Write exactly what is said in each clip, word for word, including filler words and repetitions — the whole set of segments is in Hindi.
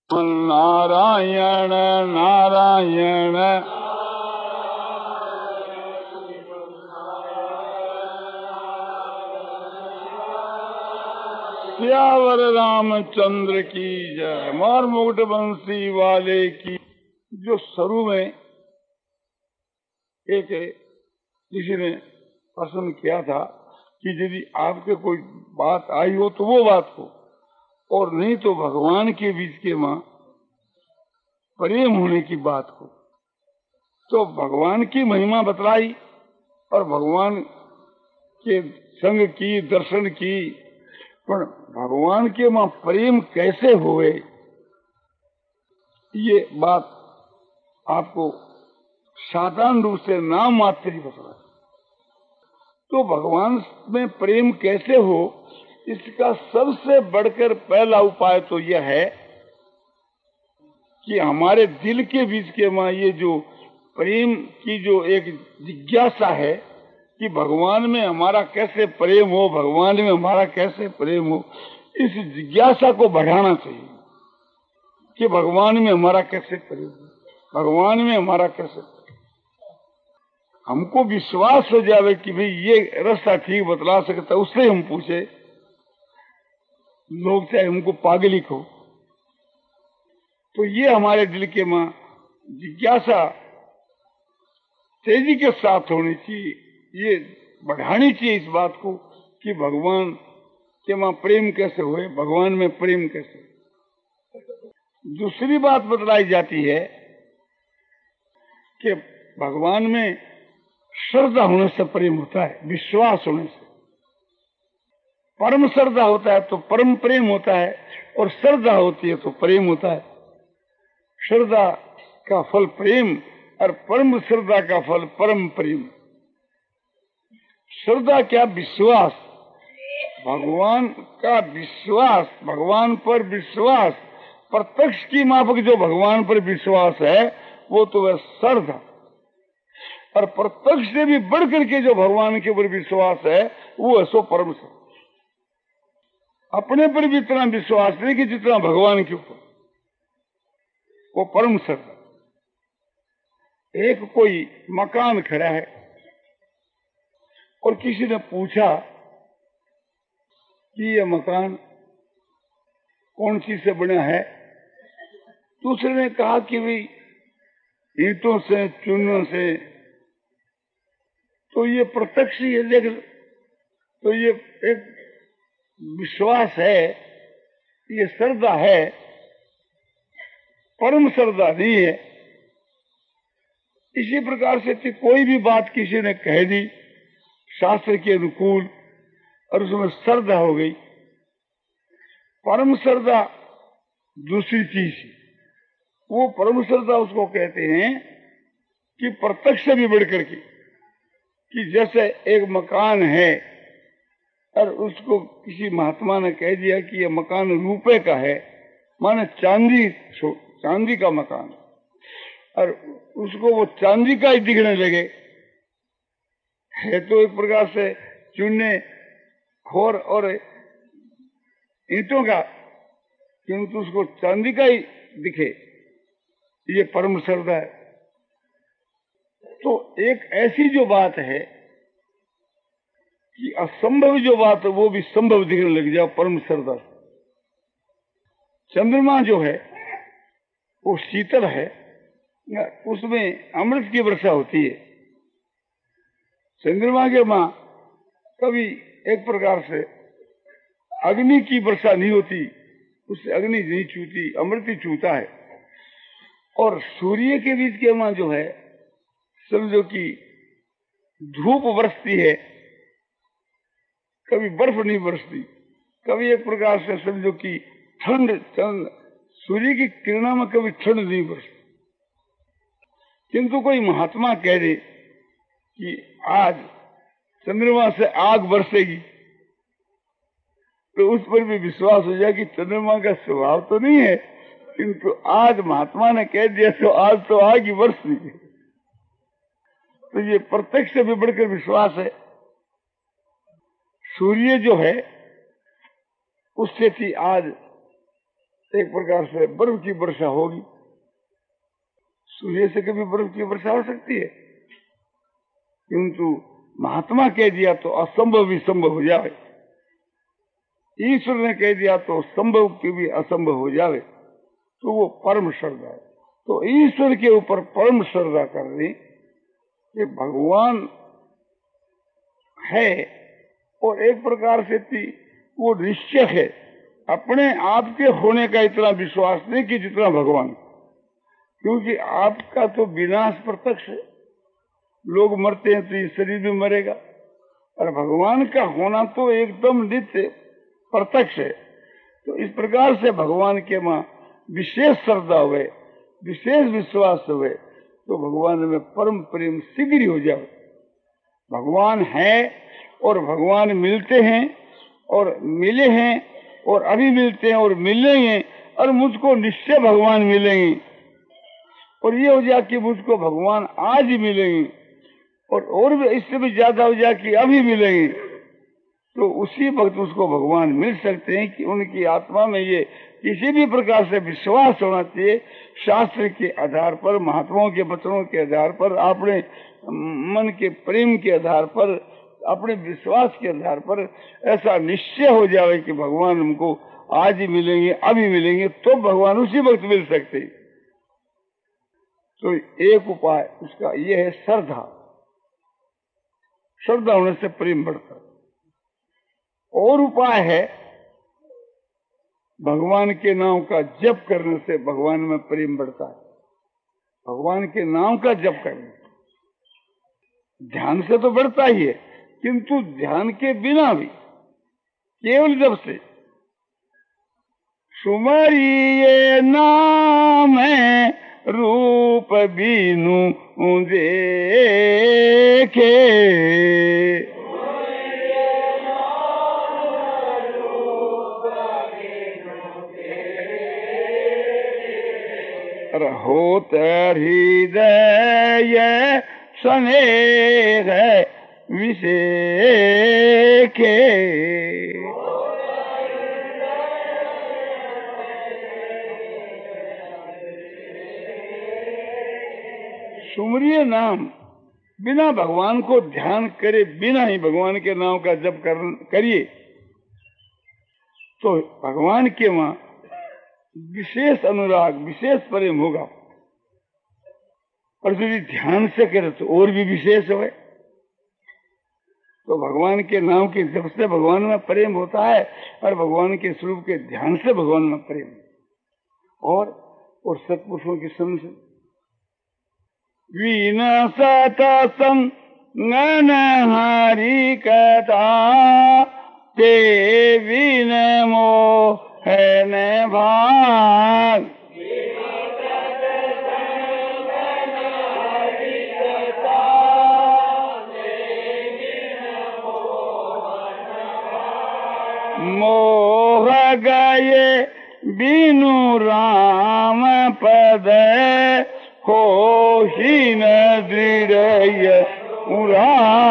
नारायण नारायण सियावर रामचंद्र की जय। मोर मुकुट बंसी वाले की। जो शुरू में एक किसी ने प्रश्न किया था कि यदि आपके कोई बात आई हो तो वो बात को, और नहीं तो भगवान के बीच के मां प्रेम होने की बात को, तो भगवान की महिमा बतलाई और भगवान के संग की, दर्शन की। पर भगवान के मां प्रेम कैसे हुए, ये बात आपको साधारण रूप से नाम मात्र ही बता। तो भगवान में प्रेम कैसे हो, इसका सबसे बढ़कर पहला उपाय तो यह है कि हमारे दिल के बीच के मां ये जो प्रेम की जो एक जिज्ञासा है कि भगवान में हमारा कैसे प्रेम हो, भगवान में हमारा कैसे प्रेम हो, इस जिज्ञासा को बढ़ाना चाहिए कि भगवान में हमारा कैसे प्रेम हो, भगवान में हमारा कैसे प्रेम। हमको विश्वास हो जावे कि भाई ये रास्ता ठीक बतला सकता, उससे हम पूछे। लोग चाहे हमको पागली को, तो ये हमारे दिल के मां जिज्ञासा तेजी के साथ होनी चाहिए, ये बढ़ानी चाहिए इस बात को कि भगवान के मां प्रेम कैसे हुए, भगवान में प्रेम कैसे। दूसरी बात बतलाई जाती है कि भगवान में श्रद्धा होने से प्रेम होता है, विश्वास होने से। परम श्रद्धा होता है तो परम प्रेम होता है, और श्रद्धा होती है तो प्रेम होता है। श्रद्धा का फल प्रेम और परम श्रद्धा का फल परम प्रेम। श्रद्धा क्या? विश्वास, भगवान का विश्वास, भगवान पर विश्वास। प्रत्यक्ष की माफक जो भगवान पर विश्वास है वो तो है श्रद्धा, और प्रत्यक्ष से भी बढ़ करके जो भगवान के ऊपर विश्वास है वो है सो परम श्रद्धा। अपने पर भी इतना विश्वास नहीं कि जितना भगवान के ऊपर, वो परम श्रद्धा। एक कोई मकान खड़ा है और किसी ने पूछा कि ये मकान कौन चीज से बना है। दूसरे ने कहा कि भाई ईंटों से, चूनों से। तो ये प्रत्यक्ष ही है, देख। तो ये एक विश्वास है, ये श्रद्धा है, परम श्रद्धा नहीं है। इसी प्रकार से कोई भी बात किसी ने कह दी शास्त्र के अनुकूल और उसमें श्रद्धा हो गई। परम श्रद्धा दूसरी चीज है, वो परम श्रद्धा उसको कहते हैं कि प्रत्यक्ष से भी बढ़ करके, कि जैसे एक मकान है और उसको किसी महात्मा ने कह दिया कि ये मकान रुपए का है, माने चांदी चांदी का मकान, और उसको वो चांदी का ही दिखने लगे। है तो एक प्रकार से चूने, खोर और ईंटों का, किंतु उसको चांदी का ही दिखे, ये परम श्रद्धा है। तो एक ऐसी जो बात है कि असंभव जो बात है वो भी संभव दिखने लग जाए, परम श्रद्धा। चंद्रमा जो है वो शीतल है, उसमें अमृत की वर्षा होती है। चंद्रमा के मां कभी एक प्रकार से अग्नि की वर्षा नहीं होती, उससे अग्नि नहीं छूती, अमृत ही छूता है। और सूर्य के बीच के मां जो है, समझो कि धूप बरसती है, कभी बर्फ नहीं बरसती, कभी एक प्रकार से समझो कि ठंड, चंद सूर्य की किरणों में कभी ठंड नहीं बरसती। किंतु कोई महात्मा कह दे कि आज चंद्रमा से आग बरसेगी, तो उस पर भी विश्वास हो जाए कि चंद्रमा का स्वभाव तो नहीं है, किंतु आज महात्मा ने कह दिया तो आज तो आग ही बरस रही है। तो ये प्रत्यक्ष से भी बढ़कर विश्वास है। सूर्य जो है उससे थी आज एक प्रकार से बर्फ की वर्षा होगी। सूर्य से कभी बर्फ की वर्षा हो सकती है? किंतु महात्मा कह दिया तो असंभव भी संभव हो जाए, ईश्वर ने कह दिया तो संभव की भी असंभव हो जाए, तो वो परम श्रद्धा है। तो ईश्वर के ऊपर परम श्रद्धा करनी कि भगवान है, और एक प्रकार से थी वो निश्चय है, अपने आप के होने का इतना विश्वास नहीं कि जितना भगवान, क्योंकि आपका तो विनाश प्रत्यक्ष है, लोग मरते हैं तो ये शरीर भी मरेगा, और भगवान का होना तो एकदम नित्य प्रत्यक्ष है। तो इस प्रकार से भगवान के मां विशेष श्रद्धा हुए, विशेष विश्वास हुए, तो भगवान में परम प्रेम शीघ्र हो जाए। भगवान है और भगवान मिलते हैं और मिले हैं और अभी मिलते हैं और मिलेंगे, और मुझको निश्चय भगवान मिलेंगे, और ये हो जाए कि मुझको भगवान आज ही मिलेंगे, और और भी इससे भी ज्यादा हो जाए कि अभी मिलेंगे, तो उसी वक्त उसको भगवान मिल सकते हैं कि उनकी आत्मा में ये किसी भी प्रकार से विश्वास होना चाहिए। शास्त्र के आधार पर, महात्माओं के वचनों के आधार पर, अपने मन के प्रेम के आधार पर, अपने विश्वास के आधार पर ऐसा निश्चय हो जाए कि भगवान हमको आज ही मिलेंगे, अभी मिलेंगे, तो भगवान उसी वक्त मिल सकते। तो एक उपाय उसका ये है श्रद्धा। श्रद्धा होने से प्रेम बढ़ता है। और उपाय है भगवान के नाम का जप करने से भगवान में प्रेम बढ़ता है। भगवान के नाम का जप करने ध्यान से तो बढ़ता ही है, किंतु ध्यान के बिना भी केवल जप से सुमरिये नाम है रूप बीनु देखे, होत हृदय स्नेह विषेखे, सुमरिय नाम बिना भगवान को ध्यान करे, बिना ही भगवान के नाम का जप कर, करिए तो भगवान के वहां विशेष अनुराग, विशेष प्रेम होगा। और यदि ध्यान से करे तो और भी विशेष हो। तो भगवान के नाम के जप से भगवान में प्रेम होता है, और भगवान के स्वरूप के ध्यान से भगवान में प्रेम, और और सत्पुरुषों की समझ वीना सतसंग नन हरि कथा ते वीन मोह है न भाग, मोह गए बिनु राम पद होशी न दृढ़ उरा,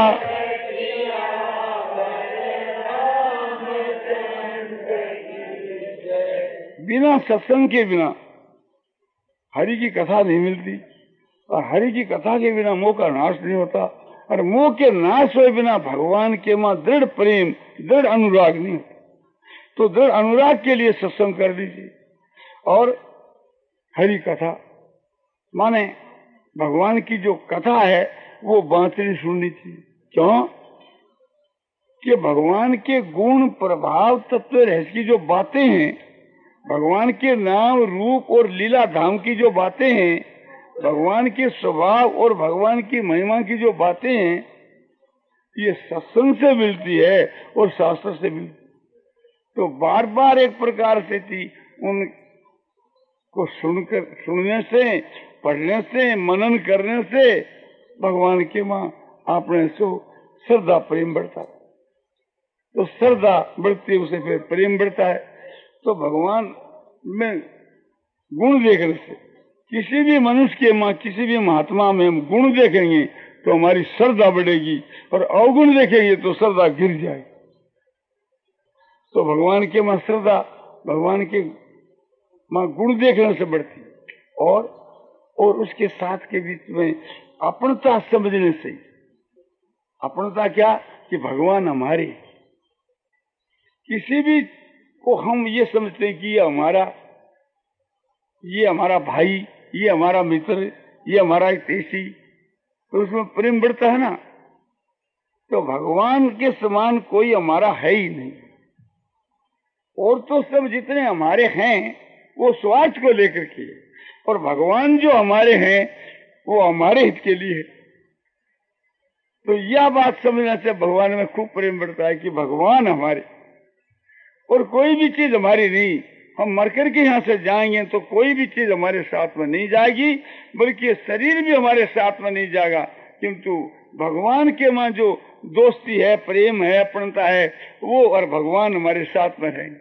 बिना सत्संग के बिना हरि की कथा नहीं मिलती, और हरि की कथा के बिना मोह का नाश नहीं होता, और मोह के नाश हुए बिना भगवान के मां दृढ़ प्रेम, दृढ़ अनुराग नहीं होता। तो दृढ़ अनुराग के लिए सत्संग कर दीजिए। और हरि कथा माने भगवान की जो कथा है वो बांसुरी सुननी चाहिए। क्यों? कि भगवान के गुण, प्रभाव, तत्व, रहस्य की जो बातें हैं, भगवान के नाम, रूप और लीला धाम की जो बातें हैं, भगवान के स्वभाव और भगवान की महिमा की जो बातें हैं, ये सत्संग से मिलती है और शास्त्र से मिलती है। तो बार बार एक प्रकार से थी उनको सुनकर, सुनने से, पढ़ने से, मनन करने से भगवान के मां आपने सो श्रद्धा प्रेम बढ़ता है। तो श्रद्धा बढ़ती है, उसे फिर प्रेम बढ़ता है। तो भगवान में गुण देखने से, किसी भी मनुष्य के मां, किसी भी महात्मा में हम गुण देखेंगे तो हमारी श्रद्धा बढ़ेगी, और अवगुण देखेंगे तो श्रद्धा गिर जाएगी। तो भगवान के मां श्रद्धा, भगवान के माँ गुण देखने से बढ़ती है, और और उसके साथ के बीच में अपनता समझने से। अपनता क्या कि भगवान हमारे, किसी भी को हम ये समझते हैं कि ये हमारा, ये हमारा भाई, ये हमारा मित्र, ये हमारा हितैषी, तो उसमें प्रेम बढ़ता है ना। तो भगवान के समान कोई हमारा है ही नहीं। और तो सब जितने हमारे हैं वो स्वार्थ को लेकर के, और भगवान जो हमारे हैं वो हमारे हित के लिए है। तो यह बात समझने से भगवान में खूब प्रेम बढ़ता है कि भगवान हमारे, और कोई भी चीज हमारी नहीं। हम मर करके यहाँ से जाएंगे तो कोई भी चीज हमारे साथ में नहीं जाएगी, बल्कि शरीर भी हमारे साथ में नहीं जाएगा, किंतु भगवान के मां जो दोस्ती है, प्रेम है, अपनता है, वो और भगवान हमारे साथ में रहेंगे।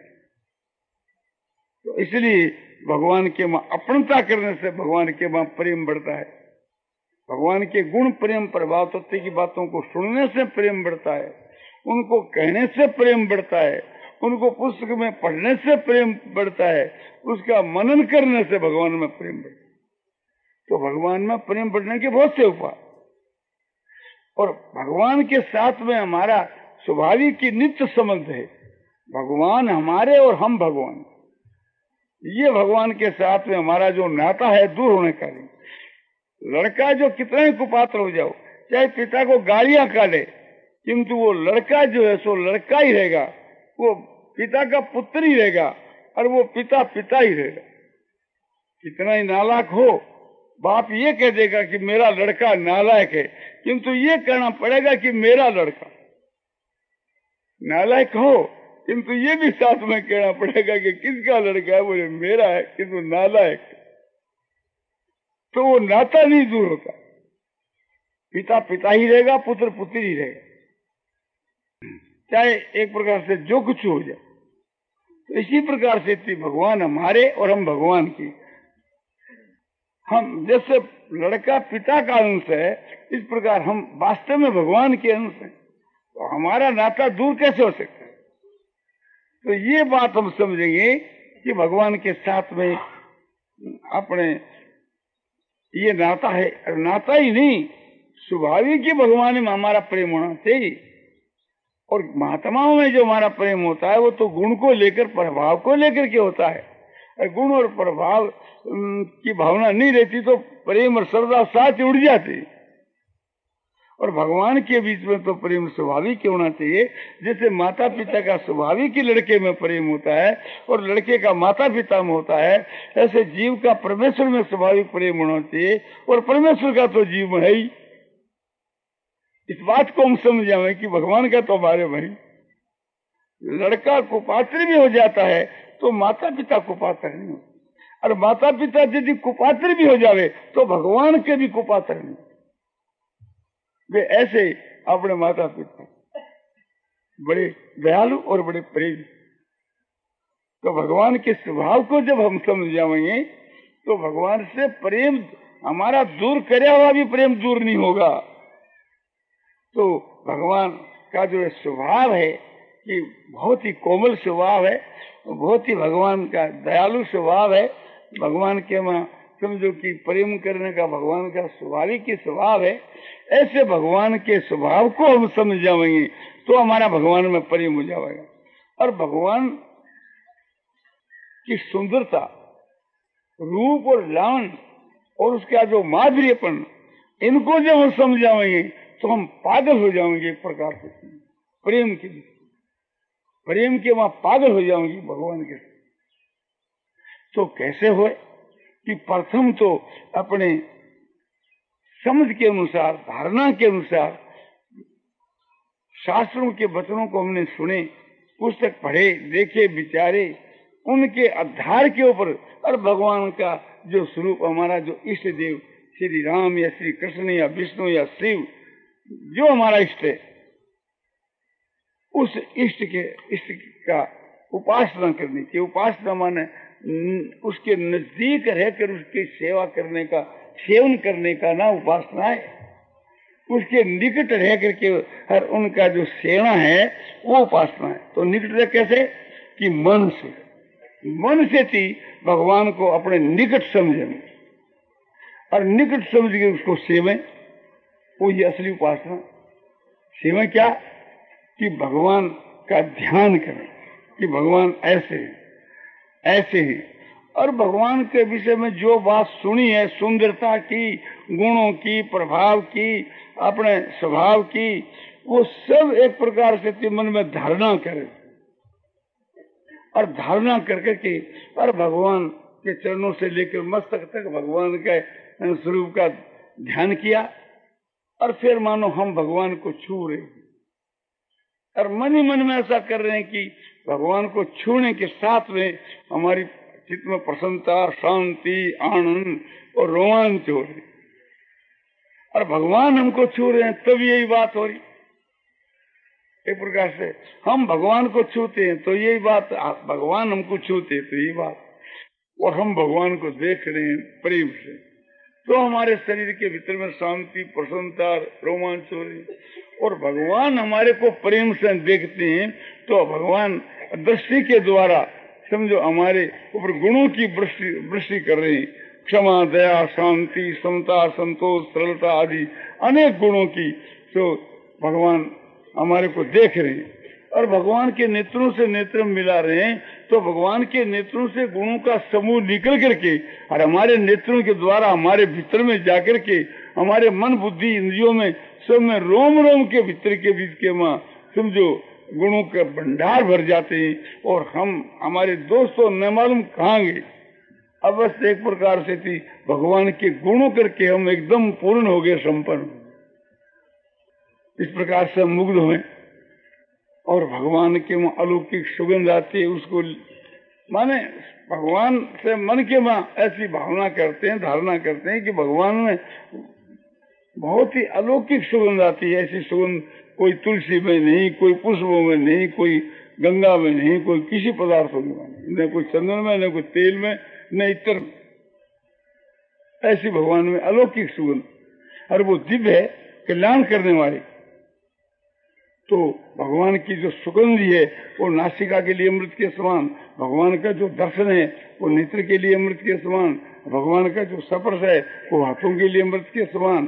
तो इसलिए भगवान के मां अपनता करने से भगवान के मां प्रेम बढ़ता है। भगवान के गुण प्रेम प्रभाव तत्व की बातों को सुनने से प्रेम बढ़ता है, उनको कहने से प्रेम बढ़ता है, उनको पुस्तक में पढ़ने से प्रेम बढ़ता है, उसका मनन करने से भगवान में प्रेम बढ़ता है। तो भगवान में प्रेम बढ़ने के बहुत से उपाय, और भगवान के साथ में हमारा स्वाभाविक की नित्य संबंध है। भगवान हमारे और हम भगवान, ये भगवान के साथ में हमारा जो नाता है दूर होने का नहीं। लड़का जो कितना ही कुपात्र हो जाओ, चाहे पिता को गालियां काटे, किंतु वो लड़का जो है सो लड़का ही रहेगा, वो पिता का पुत्र ही रहेगा, और वो पिता पिता ही रहेगा। कितना ही नालायक हो, बाप ये कह देगा कि मेरा लड़का नालायक है, किंतु ये कहना पड़ेगा कि मेरा लड़का। नालायक हो, किंतु ये भी साथ में कहना पड़ेगा कि किसका लड़का है, बोले मेरा है, किंतु नालायक। तो वो नाता नहीं दूर होता, पिता पिता ही रहेगा, पुत्र पुत्र ही रहेगा, चाहे एक प्रकार से जो कुछ हो जाए। तो इसी प्रकार से थी भगवान हमारे और हम भगवान की। हम जैसे लड़का पिता का अंश है, इस प्रकार हम वास्तव में भगवान के अंश हैं। तो हमारा नाता दूर कैसे हो सकता है? तो ये बात हम समझेंगे कि भगवान के साथ में अपने ये नाता है। नाता ही नहीं, स्वाभाविक ही भगवान में हमारा प्रेम होना चाहिए। और महात्माओं में जो हमारा प्रेम होता है वो तो गुण को लेकर, प्रभाव को लेकर के होता है। गुण और प्रभाव की भावना नहीं रहती तो प्रेम और श्रद्धा साथ उड़ जाती। और भगवान के बीच में तो प्रेम स्वाभाविक होना चाहिए। जैसे माता पिता का स्वाभाविक ही लड़के में प्रेम होता है और लड़के का माता पिता में होता है, ऐसे जीव का परमेश्वर में स्वाभाविक प्रेम होना चाहिए, और परमेश्वर का तो जीव में है ही। इस बात को हम समझ जाए कि भगवान का तो हमारे में, लड़का कुपात्र भी हो जाता है तो माता पिता कुपात्र नहीं होते, और माता पिता यदि कुपात्र भी हो जावे तो भगवान के भी कुपात्र नहीं। वे ऐसे अपने माता पिता बड़े दयालु और बड़े प्रेम। तो भगवान के स्वभाव को जब हम समझ जाएंगे तो भगवान से प्रेम हमारा दूर करे हुआ भी प्रेम दूर नहीं होगा। तो भगवान का जो स्वभाव है कि बहुत ही कोमल स्वभाव है, बहुत ही भगवान का दयालु स्वभाव है। भगवान के मां समझो कि प्रेम करने का भगवान का स्वाभाविक ही स्वभाव है। ऐसे भगवान के स्वभाव को हम समझ जाएंगे तो हमारा भगवान में प्रेम हो जाएगा। और भगवान की सुंदरता, रूप और लावण्य और उसका जो माधुर्यपन, इनको जब हम समझ जाएंगे तो हम पागल हो जाएंगे। एक प्रकार से प्रेम के प्रेम के वहां पागल हो जाएंगे भगवान के। तो कैसे हुए कि प्रथम तो अपने समझ के अनुसार, धारणा के अनुसार शास्त्रों के वचनों को हमने सुने, पुस्तक पढ़े, देखे, विचारे, उनके आधार के ऊपर और भगवान का जो स्वरूप, हमारा जो इष्ट देव श्री राम या श्री कृष्ण या विष्णु या शिव, जो हमारा इष्ट है, उस इष्ट के इष्ट का उपासना करनी चाहिए। उपासना माने उसके नजदीक रहकर उसकी सेवा करने का, सेवन करने का ना उपासना है। उसके निकट रह करके हर उनका जो सेवा है वो उपासना है। तो निकट रह कैसे? कि मन से, मन से थी भगवान को अपने निकट समझें और निकट समझ के उसको सेवें, वो ये असली उपासना। सेवा क्या? कि भगवान का ध्यान करें कि भगवान ऐसे हैं ऐसे हैं, और भगवान के विषय में जो बात सुनी है, सुंदरता की, गुणों की, प्रभाव की, अपने स्वभाव की, वो सब एक प्रकार से मन में धारणा करें और धारणा करके के और भगवान के चरणों से लेकर मस्तक तक भगवान के स्वरूप का ध्यान किया, और फिर मानो हम भगवान को छू रहे हैं और मन ही मन में ऐसा कर रहे हैं कि भगवान को छूने के साथ में हमारी चित्त में प्रसन्नता, शांति, आनंद और रोमांच हो रही, और भगवान हमको छू रहे हैं तब यही बात हो रही। एक प्रकार से हम भगवान को छूते हैं तो यही बात, भगवान हमको छूते तो यही बात, और हम भगवान को देख रहे हैं प्रेम से, तो हमारे शरीर के भीतर में शांति, प्रसन्नता, रोमांच हो रही, और भगवान हमारे को प्रेम से देखते हैं तो भगवान दृष्टि के द्वारा समझो हमारे ऊपर गुणों की वृष्टि वृष्टि कर रहे हैं। क्षमा, दया, शांति, समता, संतोष, सरलता आदि अनेक गुणों की तो भगवान हमारे को देख रहे हैं, और भगवान के नेत्रों से नेत्र मिला रहे हैं, तो भगवान के नेत्रों से गुणों का समूह निकल करके और हमारे नेत्रों के द्वारा हमारे भीतर में जाकर के हमारे मन, बुद्धि, इंद्रियों में सब में रोम रोम के भीतर के बीच के माँ समझो गुणों के भंडार भर जाते हैं, और हम हमारे दोस्तों न मालूम कहाँ गए। अवश्य एक प्रकार से थी भगवान के गुणों करके हम एकदम पूर्ण हो गए, संपन्न। इस प्रकार से मुग्ध हुए, और भगवान के वहाँ अलौकिक सुगंध आती है, उसको माने भगवान से मन के वहाँ ऐसी भावना करते हैं, धारणा करते हैं कि भगवान में बहुत ही अलौकिक सुगंध आती है। ऐसी सुगंध कोई तुलसी में नहीं, कोई पुष्पों में नहीं, कोई गंगा में नहीं, कोई किसी पदार्थों में नहीं, न कोई चंदन में, न कोई तेल में, न इतर। ऐसी भगवान में अलौकिक सुगंध, और वो दिव्य है, कल्याण करने वाली। तो भगवान की जो सुगंधी है वो नासिका के लिए अमृत के समान, भगवान का जो दर्शन है वो नेत्र के लिए अमृत के समान, भगवान का जो स्पर्श है वो हाथों के लिए अमृत के समान,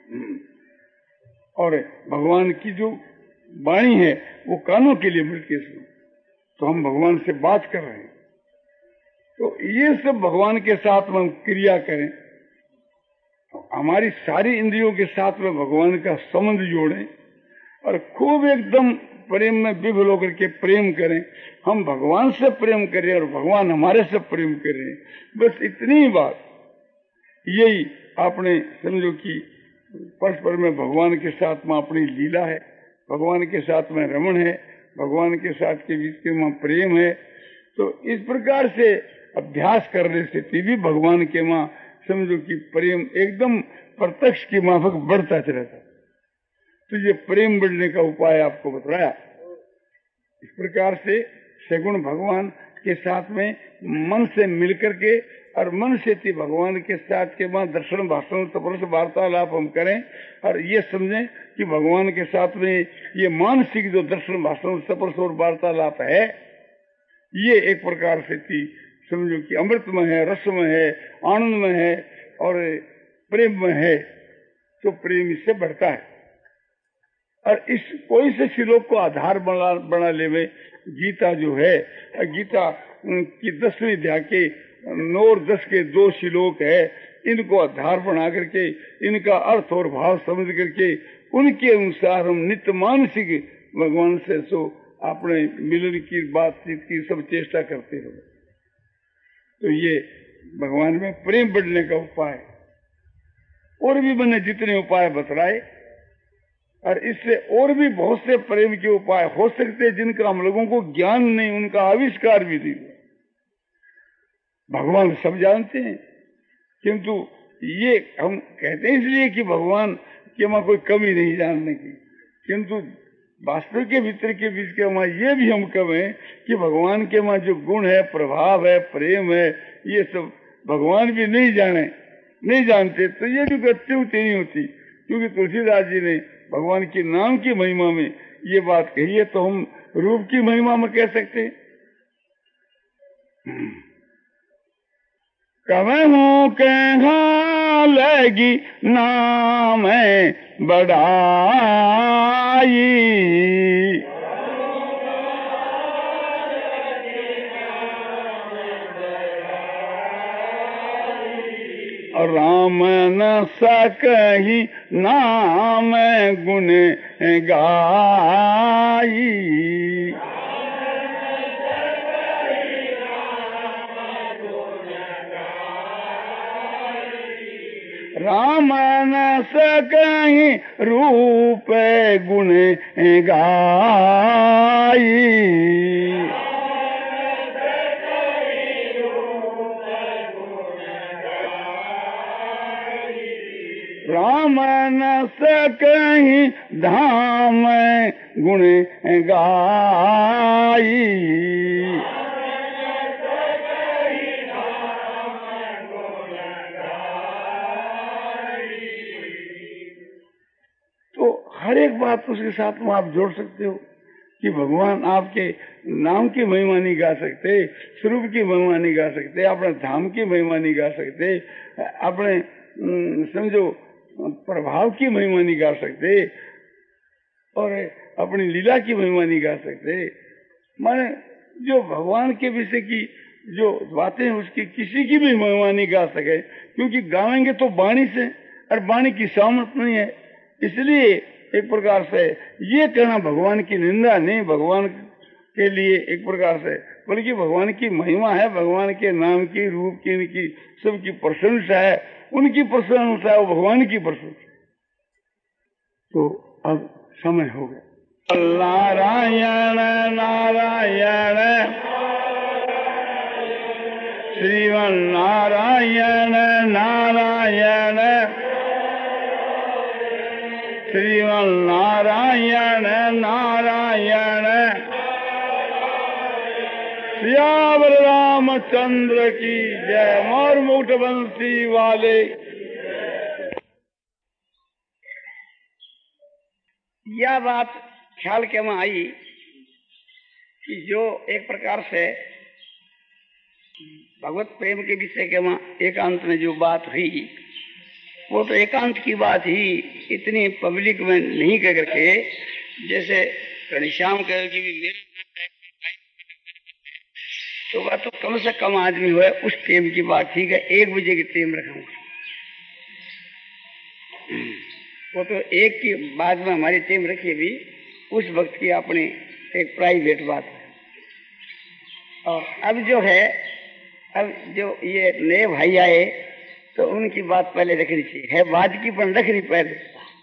और भगवान की जो वाणी है वो कानों के लिए अमृत के समान। तो हम भगवान से बात कर रहे हैं, तो ये सब भगवान के साथ में हम क्रिया करें, तो हमारी सारी इंद्रियों के साथ में भगवान का संबंध जोड़ें और खूब एकदम प्रेम में विभोर होकर के प्रेम करें। हम भगवान से प्रेम करें और भगवान हमारे से प्रेम करें, बस इतनी ही बात। यही आपने समझो कि परस्पर में भगवान के साथ में अपनी लीला है, भगवान के साथ में रमण है, भगवान के साथ के बीच में प्रेम है। तो इस प्रकार से अभ्यास करने से भी भगवान के माँ समझो कि प्रेम एकदम प्रत्यक्ष की माफक बढ़ता चला था। तो ये प्रेम बढ़ने का उपाय आपको बताया। इस प्रकार से सगुण भगवान के साथ में मन से मिलकर के और मन से थी भगवान के साथ के बाद दर्शन, भाषण, तपस्या से वार्तालाप हम करें, और ये समझें कि भगवान के साथ में ये मानसिक जो दर्शन, भाषण, तपस्या और वार्तालाप है, ये एक प्रकार से थी समझो कि अमृतमय है, रसमय है, आनंदमय है और प्रेम में है। तो प्रेम इससे बढ़ता है। और इस कोई से श्लोक को आधार बना बना ले में गीता जो है, गीता की दसवीं अध्याय के नौ और दस के दो श्लोक है, इनको आधार बना करके इनका अर्थ और भाव समझ करके उनके अनुसार हम नित्य मानसिक भगवान से सो अपने मिलन की बातचीत की सब चेष्टा करते हो। तो ये भगवान में प्रेम बढ़ने का उपाय, और भी मैंने जितने उपाय बतलाए, और इससे और भी बहुत से प्रेम के उपाय हो सकते हैं जिनका हम लोगों को ज्ञान नहीं, उनका आविष्कार भी नहीं। भगवान सब जानते हैं, किंतु ये हम कहते हैं इसलिए कि भगवान के वहां कोई कमी नहीं जानने की, किंतु वास्तव के भीतर के बीच के वहां ये भी हम कहें कि भगवान के वहां जो गुण है, प्रभाव है, प्रेम है, ये सब भगवान भी नहीं जाने, नहीं जानते। तो ये भी अत्युक्ति नहीं होती, क्योंकि तुलसीदास जी ने भगवान के नाम की महिमा में ये बात कही है, तो हम रूप की महिमा में कह सकते हैं। कहूँ कहाँ लगी नाम बढ़ाई, राम न सकहि नाम गुण गाई। राम न सकहि रूप गुण गाई, राम न सकहि धाम गुण गाई। तो हर एक बात उसके साथ में आप जोड़ सकते हो कि भगवान आपके नाम की महिमा नहीं गा सकते, स्वरूप की महिमा नहीं गा सकते, अपने धाम की महिमा नहीं गा सकते, अपने समझो प्रभाव की महिमा नहीं गा सकते और अपनी लीला की महिमा नहीं गा सकते। माने जो भगवान के विषय की जो बातें उसकी किसी की भी महिमा नहीं गा सके, क्योंकि गावेंगे तो वाणी से और वाणी की सामर्थ्य नहीं है। इसलिए एक प्रकार से ये कहना भगवान की निंदा नहीं, भगवान के लिए एक प्रकार से, बल्कि भगवान की महिमा है, भगवान के नाम की, रूप की, इनकी सबकी प्रशंसा है, उनकी प्रशंसा है, वो भगवान की प्रशंसा। तो अब समय हो गया। नारायण नारायण श्रीमन नारायण नारायण श्रीमन नारायण नारायण। सियावर रामचंद्र की जय। मोर मुकुट बंसी वाले। यह बात ख्याल के में आई कि जो एक प्रकार से भगवत प्रेम के विषय के में एकांत में जो बात हुई, वो तो एकांत की बात ही इतनी पब्लिक में नहीं कह करके, जैसे घनश्याम कह कि मेरे तो वह तो कम से कम आदमी हुए उस टेम की बात ठीक है, एक बजे की टेम रखूंगा। वो तो एक की बाद में हमारी टेम रखी भी उस वक्त की अपनी एक प्राइवेट बात है। और अब जो है, अब जो ये नए भाई आए तो उनकी बात पहले रखनी चाहिए, है बाद की पर रखनी पहले।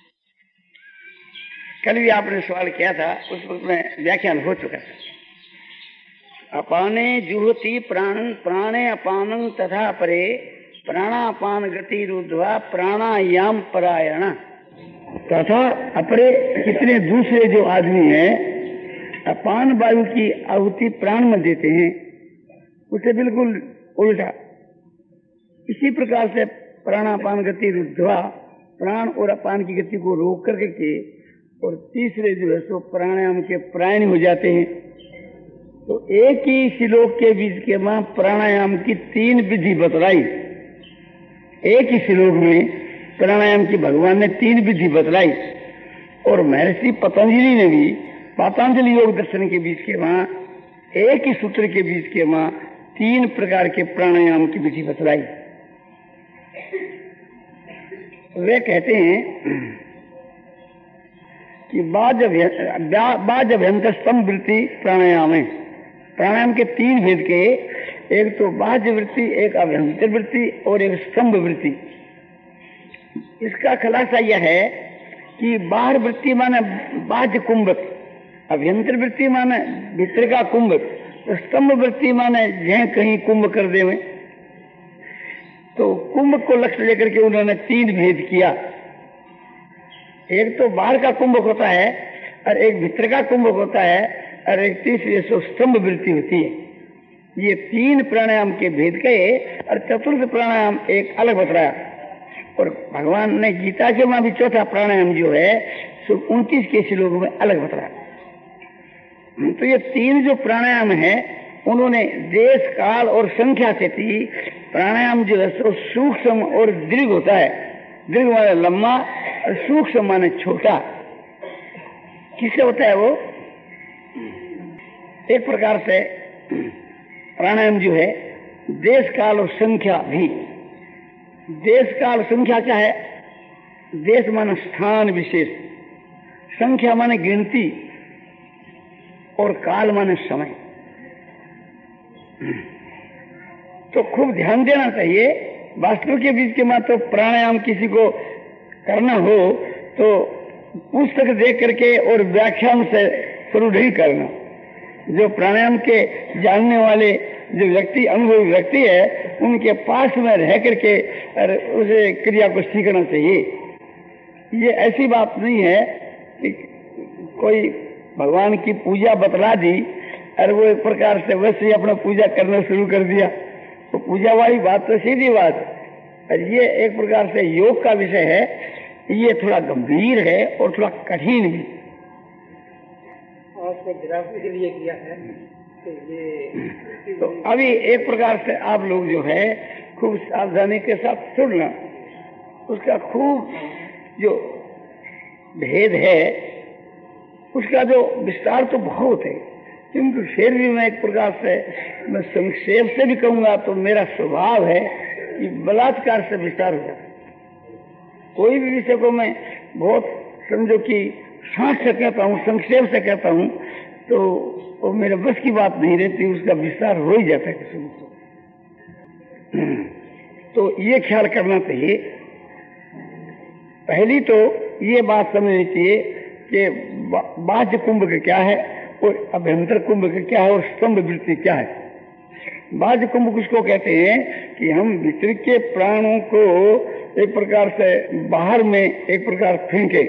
कल भी आपने सवाल किया था, उस वक्त में व्याख्यान हो चुका था। अपाने जुहति प्राण प्राणे अपानं तथा परे प्राणापान गति रुद्ध्वा प्राणायाम परायण। तथा अपरे कितने दूसरे जो आदमी हैं अपान वायु की आहुति प्राण में देते हैं, उसे बिल्कुल उल्टा। इसी प्रकार से प्राणापान गति रुद्ध्वा, प्राण और अपान की गति को रोक करके के और तीसरे जो है सो प्राणायाम के प्राण हो जाते हैं। तो एक ही श्लोक के बीच के मां प्राणायाम की तीन विधि बतलाई। एक ही श्लोक में प्राणायाम की भगवान ने तीन विधि बतलाई। और महर्षि पतंजलि ने भी पातंजलि योग दर्शन के बीच के मां एक ही सूत्र के बीच के मां तीन प्रकार के प्राणायाम की विधि बतलाई। वे कहते हैं कि बाज अभ्यंतर स्तंभ वृत्ति प्राणायाम है। प्राणायाम के तीन भेद के, एक तो बाह्य वृत्ति, एक अभ्यंतर वृत्ति और एक स्तंभ वृत्ति। इसका खुलासा यह है कि बाह्य वृत्ति माने बाह्य कुंभक, अभ्यंतर वृत्ति माने भीतर का कुंभक, तो स्तंभ वृत्ति माने जहाँ कहीं कुंभ कर देवे। तो कुंभ को लक्ष्य लेकर के उन्होंने तीन भेद किया। एक तो बाहर का कुंभक होता है और एक भीतर का कुंभक होता है और एक तीसरी सो स्तंभ वृत्ति होती है। ये तीन प्राणायाम के भेद गए और चतुर्थ प्राणायाम एक अलग बतलाया। और भगवान ने गीता के में भी चौथा प्राणायाम जो है सो उनतीस के श्लोक में अलग बतलाया। तो ये तीन जो प्राणायाम है उन्होंने देश काल और संख्या से थी। प्राणायाम जो है सो सूक्ष्म और दीर्घ होता है। दीर्घ माने लंबा और सूक्ष्म माने छोटा। किससे होता है वो? एक प्रकार से प्राणायाम जो है देश काल और संख्या भी। देश काल संख्या क्या है? देश माने स्थान विशेष, संख्या माने गिनती और काल माने समय। तो खूब ध्यान देना चाहिए। वास्तु के बीच के मां तो प्राणायाम किसी को करना हो तो पुस्तक देख करके और व्याख्यान से शुरू नहीं करना। जो प्राणायाम के जानने वाले जो व्यक्ति, अनुभवी व्यक्ति है, उनके पास में रह करके उसे क्रिया को सीखना चाहिए। ये ऐसी बात नहीं है कि कोई भगवान की पूजा बतला दी और वो एक प्रकार से वैसे ही अपना पूजा करना शुरू कर दिया। तो पूजा वाली बात तो सीधी बात है। और ये एक प्रकार से योग का विषय है। ये थोड़ा गंभीर है और थोड़ा कठिन भी। आपने गिरावट के लिए किया है तो ये तो अभी एक प्रकार से आप लोग जो है खूब सावधानी के साथ सुनना। उसका खूब जो भेद है उसका जो विस्तार तो बहुत है, क्योंकि फिर भी मैं एक प्रकार से मैं संक्षेप से भी कहूंगा तो मेरा स्वभाव है कि बलात्कार से विस्तार हो जाता। कोई भी विषय को मैं बहुत समझो कि सांस से कहता हूँ, संक्षेप से कहता हूँ, तो वो मेरे बस की बात नहीं रहती, उसका विस्तार हो ही जाता है किसी को। तो ये ख्याल करना चाहिए। पहली तो ये बात समझनी चाहिए कि बाह्य कुंभ क्या है और अभ्यंतर कुंभ क्या है और स्तंभ वृत्ति क्या है। बाह्य कुंभ किसको कहते हैं कि हम भीतर के प्राणों को एक प्रकार से बाहर में एक प्रकार फेंके,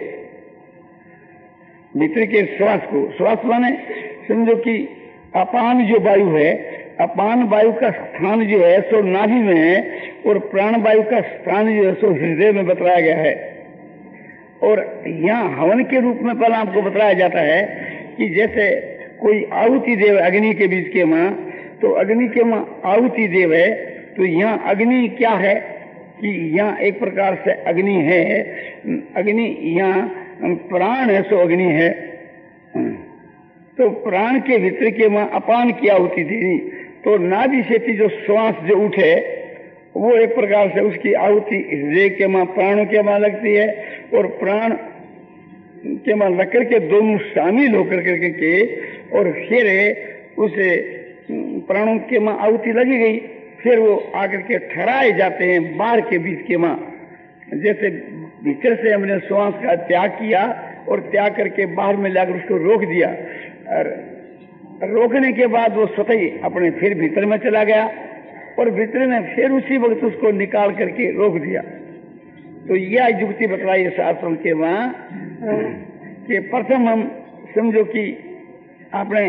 भीतर के श्वास को। श्वास माने समझो कि अपान जो वायु है, अपान वायु का स्थान जो है सो नाभि में है और प्राण वायु का स्थान जो है सो हृदय में बतलाया गया है। और यहाँ हवन के रूप में पहले आपको बताया जाता है कि जैसे कोई आहुति देव अग्नि के बीच के मां, तो अग्नि के मां आहुति देव है। तो यहाँ अग्नि क्या है कि यहाँ एक प्रकार से अग्नि है, अग्नि यहाँ प्राण है सो अग्नि है। तो प्राण के भीतर के मां अपान की आहुति देनी, तो नाभि से जो श्वास जो उठे वो एक प्रकार से उसकी आहुति हृदय के मां प्राणों के मां लगती है और प्राण के मां लग करके दोनों शामिल होकर करके के और फिर उसे प्राणों के मां आहुति लगी गई, फिर वो आकर के ठहराए जाते हैं बाहर के बीच के मां। जैसे भीतर से हमने श्वास का त्याग किया और त्याग करके बाहर में लाकर उसको रोक दिया और रोकने के बाद वो स्वतः ही अपने फिर भीतर में चला गया और भीतर में फिर उसी वक्त उसको निकाल करके रोक दिया। तो यह युक्ति बतलाई शास्त्रों के वहां कि प्रथम हम समझो कि अपने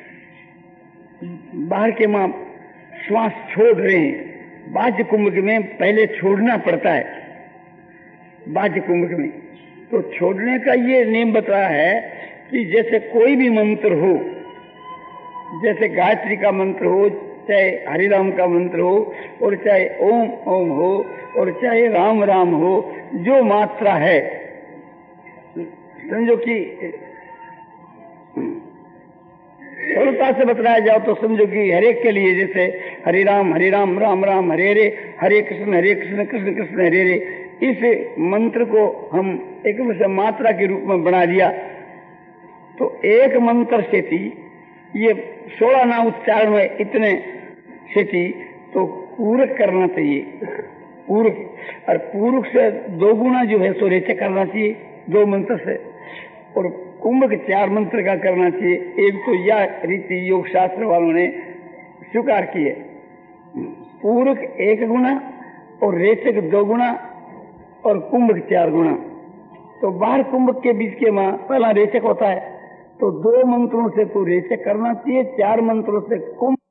बाहर के मां श्वास छोड़ रहे हैं। बाह्य कुंभ में पहले छोड़ना पड़ता है, बाह्य कुंभ में। तो छोड़ने का ये नियम बताया है कि जैसे कोई भी मंत्र हो, जैसे गायत्री का मंत्र हो, चाहे हरिराम का मंत्र हो और चाहे ओम ओम हो और चाहे राम राम हो, जो मात्रा है समझो कि सरलता से बताया जाओ तो समझो कि हरेक के लिए जैसे हरि राम हरि राम राम राम हरे हरे, हरे कृष्ण हरे कृष्ण कृष्ण कृष्ण हरे हरे, इस मंत्र को हम एक मात्रा के रूप में बना दिया। तो एक मंत्र से थी ये सोलह ना उच्चारण में इतने से थी, तो पूरक करना चाहिए। पूरक और पूरक से दो गुना जो है सो रेचक करना चाहिए दो मंत्र से, और कुंभ के चार मंत्र का करना चाहिए। एक तो यह रीति योग शास्त्र वालों ने स्वीकार की है, पूरक एक गुना और रेचक दो गुना और कुंभ चार गुना। तो बाहर कुंभ के बीच के मां पहला रेचक होता है, तो दो मंत्रों से तो रेचक करना चाहिए, चार मंत्रों से कुंभ